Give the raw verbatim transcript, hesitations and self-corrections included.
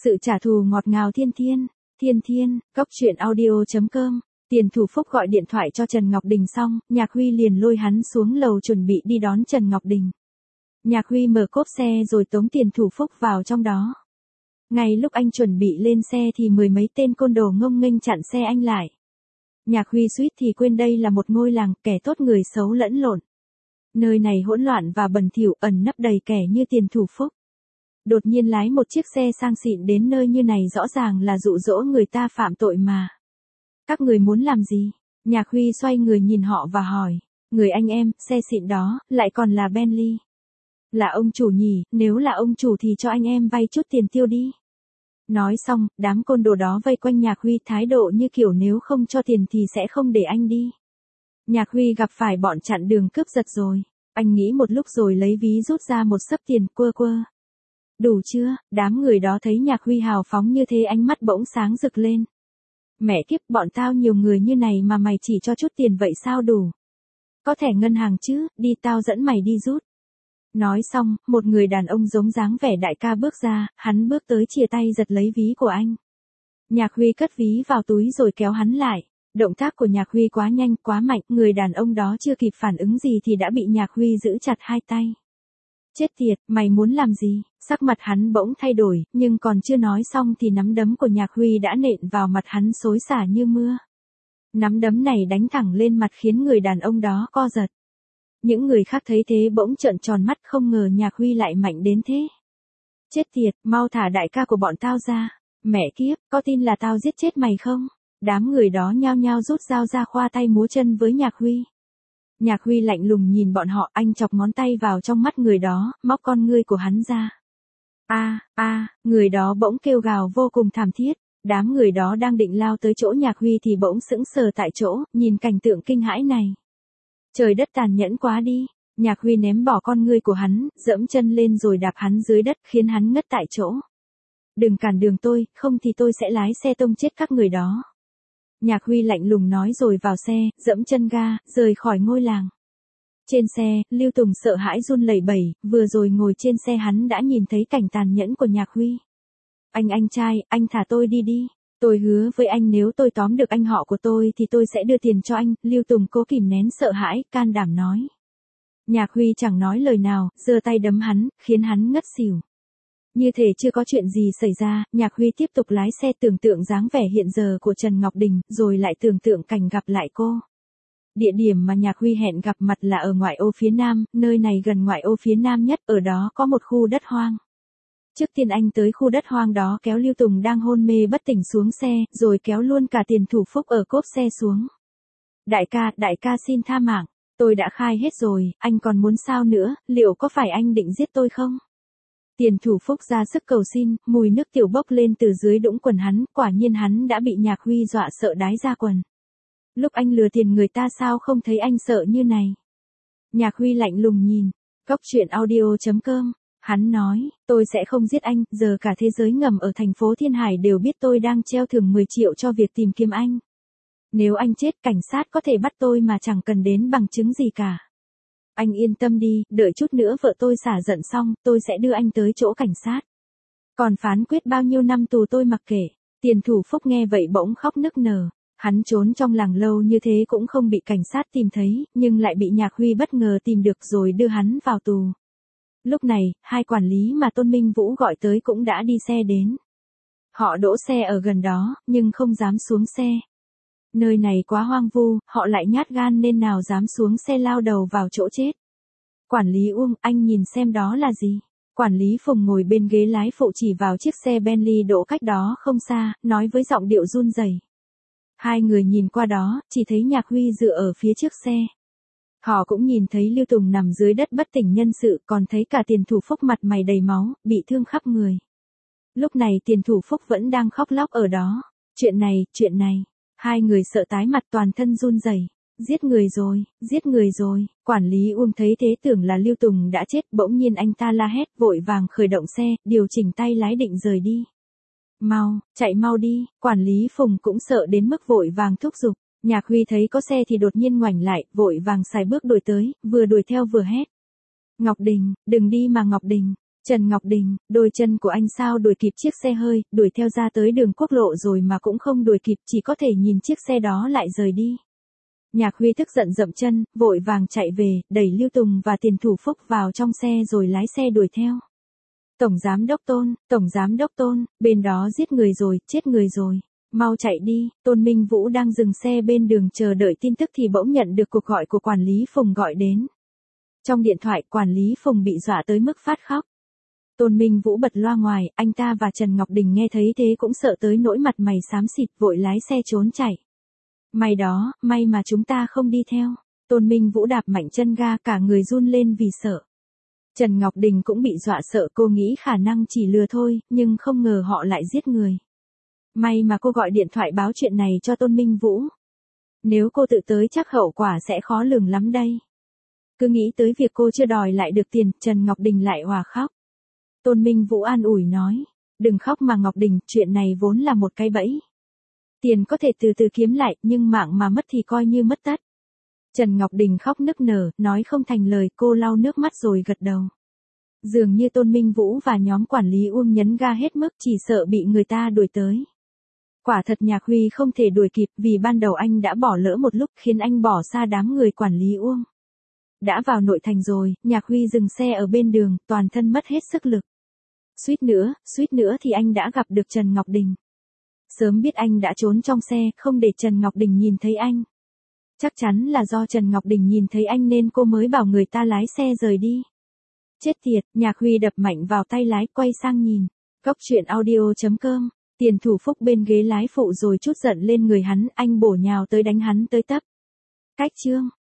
Sự trả thù ngọt ngào thiên thiên, thiên thiên, cốc truyện audio chấm com. Tiền Thủ Phúc gọi điện thoại cho Trần Ngọc Đình xong, Nhạc Huy liền lôi hắn xuống lầu chuẩn bị đi đón Trần Ngọc Đình. Nhạc Huy mở cốp xe rồi tống Tiền Thủ Phúc vào trong đó. Ngay lúc anh chuẩn bị lên xe thì mười mấy tên côn đồ ngông nghênh chặn xe anh lại. Nhạc Huy suýt thì quên đây là một ngôi làng, kẻ tốt người xấu lẫn lộn. Nơi này hỗn loạn và bẩn thỉu, ẩn nấp đầy kẻ như Tiền Thủ Phúc. Đột nhiên lái một chiếc xe sang xịn đến nơi như này rõ ràng là dụ dỗ người ta phạm tội mà. Các người muốn làm gì? Nhạc Huy xoay người nhìn họ và hỏi. Người anh em, xe xịn đó, lại còn là Bentley. Là ông chủ nhỉ, nếu là ông chủ thì cho anh em vay chút tiền tiêu đi. Nói xong, đám côn đồ đó vây quanh Nhạc Huy thái độ như kiểu nếu không cho tiền thì sẽ không để anh đi. Nhạc Huy gặp phải bọn chặn đường cướp giật rồi. Anh nghĩ một lúc rồi lấy ví rút ra một xấp tiền quơ quơ. Đủ chưa? Đám người đó thấy Nhạc Huy hào phóng như thế ánh mắt bỗng sáng rực lên. Mẹ kiếp, bọn tao nhiều người như này mà mày chỉ cho chút tiền vậy sao đủ? Có thẻ ngân hàng chứ, đi tao dẫn mày đi rút. Nói xong, một người đàn ông giống dáng vẻ đại ca bước ra, hắn bước tới chìa tay giật lấy ví của anh. Nhạc Huy cất ví vào túi rồi kéo hắn lại. Động tác của Nhạc Huy quá nhanh, quá mạnh, người đàn ông đó chưa kịp phản ứng gì thì đã bị Nhạc Huy giữ chặt hai tay. Chết tiệt, mày muốn làm gì? Sắc mặt hắn bỗng thay đổi, nhưng còn chưa nói xong thì nắm đấm của Nhạc Huy đã nện vào mặt hắn xối xả như mưa. Nắm đấm này đánh thẳng lên mặt khiến người đàn ông đó co giật. Những người khác thấy thế bỗng trợn tròn mắt, không ngờ Nhạc Huy lại mạnh đến thế. Chết tiệt, mau thả đại ca của bọn tao ra. Mẹ kiếp, có tin là tao giết chết mày không? Đám người đó nhao nhao rút dao ra khoa tay múa chân với Nhạc Huy. Nhạc Huy lạnh lùng nhìn bọn họ, anh chọc ngón tay vào trong mắt người đó, móc con ngươi của hắn ra. A, a, người đó bỗng kêu gào vô cùng thảm thiết. Đám người đó đang định lao tới chỗ Nhạc Huy thì bỗng sững sờ tại chỗ, nhìn cảnh tượng kinh hãi này. Trời đất tàn nhẫn quá đi. Nhạc Huy ném bỏ con ngươi của hắn, dẫm chân lên rồi đạp hắn dưới đất khiến hắn ngất tại chỗ. Đừng cản đường tôi, không thì tôi sẽ lái xe tông chết các người đó. Nhạc Huy lạnh lùng nói rồi vào xe, dẫm chân ga, rời khỏi ngôi làng. Trên xe, Lưu Tùng sợ hãi run lẩy bẩy, vừa rồi ngồi trên xe hắn đã nhìn thấy cảnh tàn nhẫn của Nhạc Huy. Anh anh trai, anh thả tôi đi đi. Tôi hứa với anh nếu tôi tóm được anh họ của tôi thì tôi sẽ đưa tiền cho anh, Lưu Tùng cố kìm nén sợ hãi, can đảm nói. Nhạc Huy chẳng nói lời nào, giơ tay đấm hắn, khiến hắn ngất xỉu. Như thể chưa có chuyện gì xảy ra, Nhạc Huy tiếp tục lái xe tưởng tượng dáng vẻ hiện giờ của Trần Ngọc Đình, rồi lại tưởng tượng cảnh gặp lại cô. Địa điểm mà Nhạc Huy hẹn gặp mặt là ở ngoại ô phía nam, nơi này gần ngoại ô phía nam nhất, ở đó có một khu đất hoang. Trước tiên anh tới khu đất hoang đó kéo Lưu Tùng đang hôn mê bất tỉnh xuống xe, rồi kéo luôn cả Tiền Thủ Phúc ở cốp xe xuống. Đại ca, đại ca xin tha mạng, tôi đã khai hết rồi, anh còn muốn sao nữa, liệu có phải anh định giết tôi không? Tiền Thủ Phúc ra sức cầu xin, mùi nước tiểu bốc lên từ dưới đũng quần hắn, quả nhiên hắn đã bị Nhạc Huy dọa sợ đái ra quần. Lúc anh lừa tiền người ta sao không thấy anh sợ như này? Nhạc Huy lạnh lùng nhìn, cốc truyện audio chấm com, hắn nói, tôi sẽ không giết anh, giờ cả thế giới ngầm ở thành phố Thiên Hải đều biết tôi đang treo thưởng mười triệu cho việc tìm kiếm anh. Nếu anh chết, cảnh sát có thể bắt tôi mà chẳng cần đến bằng chứng gì cả. Anh yên tâm đi, đợi chút nữa vợ tôi xả giận xong, tôi sẽ đưa anh tới chỗ cảnh sát. Còn phán quyết bao nhiêu năm tù tôi mặc kệ. Tiền Thủ Phúc nghe vậy bỗng khóc nức nở. Hắn trốn trong làng lâu như thế cũng không bị cảnh sát tìm thấy, nhưng lại bị Nhạc Huy bất ngờ tìm được rồi đưa hắn vào tù. Lúc này, hai quản lý mà Tôn Minh Vũ gọi tới cũng đã đi xe đến. Họ đỗ xe ở gần đó, nhưng không dám xuống xe. Nơi này quá hoang vu, họ lại nhát gan nên nào dám xuống xe lao đầu vào chỗ chết. Quản lý Uông, anh nhìn xem đó là gì? Quản lý Phùng ngồi bên ghế lái phụ chỉ vào chiếc xe Bentley đỗ cách đó không xa, nói với giọng điệu run rẩy. Hai người nhìn qua đó, chỉ thấy Nhạc Huy dựa ở phía trước xe. Họ cũng nhìn thấy Lưu Tùng nằm dưới đất bất tỉnh nhân sự, còn thấy cả Tiền Thủ Phúc mặt mày đầy máu, bị thương khắp người. Lúc này Tiền Thủ Phúc vẫn đang khóc lóc ở đó. Chuyện này, chuyện này. Hai người sợ tái mặt toàn thân run rẩy. Giết người rồi, giết người rồi. Quản lý Uông thấy thế tưởng là Lưu Tùng đã chết, bỗng nhiên anh ta la hét, vội vàng khởi động xe, điều chỉnh tay lái định rời đi. Mau, chạy mau đi, quản lý Phùng cũng sợ đến mức vội vàng thúc giục. Nhạc Huy thấy có xe thì đột nhiên ngoảnh lại, vội vàng xài bước đuổi tới, vừa đuổi theo vừa hét. Ngọc Đình, đừng đi mà Ngọc Đình. Trần Ngọc Đình, đôi chân của anh sao đuổi kịp chiếc xe hơi, đuổi theo ra tới đường quốc lộ rồi mà cũng không đuổi kịp, chỉ có thể nhìn chiếc xe đó lại rời đi. Nhạc Huy tức giận dậm chân, vội vàng chạy về, đẩy Lưu Tùng và Tiền Thủ Phúc vào trong xe rồi lái xe đuổi theo. Tổng Giám Đốc Tôn, Tổng Giám Đốc Tôn, bên đó giết người rồi, chết người rồi. Mau chạy đi, Tôn Minh Vũ đang dừng xe bên đường chờ đợi tin tức thì bỗng nhận được cuộc gọi của quản lý Phùng gọi đến. Trong điện thoại, quản lý Phùng bị dọa tới mức phát khóc. Tôn Minh Vũ bật loa ngoài, anh ta và Trần Ngọc Đình nghe thấy thế cũng sợ tới nỗi mặt mày xám xịt, vội lái xe trốn chạy. May đó, may mà chúng ta không đi theo. Tôn Minh Vũ đạp mạnh chân ga, cả người run lên vì sợ. Trần Ngọc Đình cũng bị dọa sợ, cô nghĩ khả năng chỉ lừa thôi, nhưng không ngờ họ lại giết người. May mà cô gọi điện thoại báo chuyện này cho Tôn Minh Vũ. Nếu cô tự tới chắc hậu quả sẽ khó lường lắm đây. Cứ nghĩ tới việc cô chưa đòi lại được tiền, Trần Ngọc Đình lại òa khóc. Tôn Minh Vũ an ủi nói, đừng khóc mà Ngọc Đình, chuyện này vốn là một cái bẫy. Tiền có thể từ từ kiếm lại, nhưng mạng mà mất thì coi như mất tất. Trần Ngọc Đình khóc nức nở, nói không thành lời, cô lau nước mắt rồi gật đầu. Dường như Tôn Minh Vũ và nhóm quản lý Uông nhấn ga hết mức, chỉ sợ bị người ta đuổi tới. Quả thật Nhạc Huy không thể đuổi kịp, vì ban đầu anh đã bỏ lỡ một lúc khiến anh bỏ xa đám người quản lý Uông. Đã vào nội thành rồi, Nhạc Huy dừng xe ở bên đường, toàn thân mất hết sức lực. Suýt nữa, suýt nữa thì anh đã gặp được Trần Ngọc Đình. Sớm biết anh đã trốn trong xe, không để Trần Ngọc Đình nhìn thấy anh. Chắc chắn là do Trần Ngọc Đình nhìn thấy anh nên cô mới bảo người ta lái xe rời đi. Chết tiệt, Nhạc Huy đập mạnh vào tay lái, quay sang nhìn. Cốc truyện audio chấm com, Tiền Thủ Phúc bên ghế lái phụ rồi chút giận lên người hắn, anh bổ nhào tới đánh hắn tới tấp. Cách chương.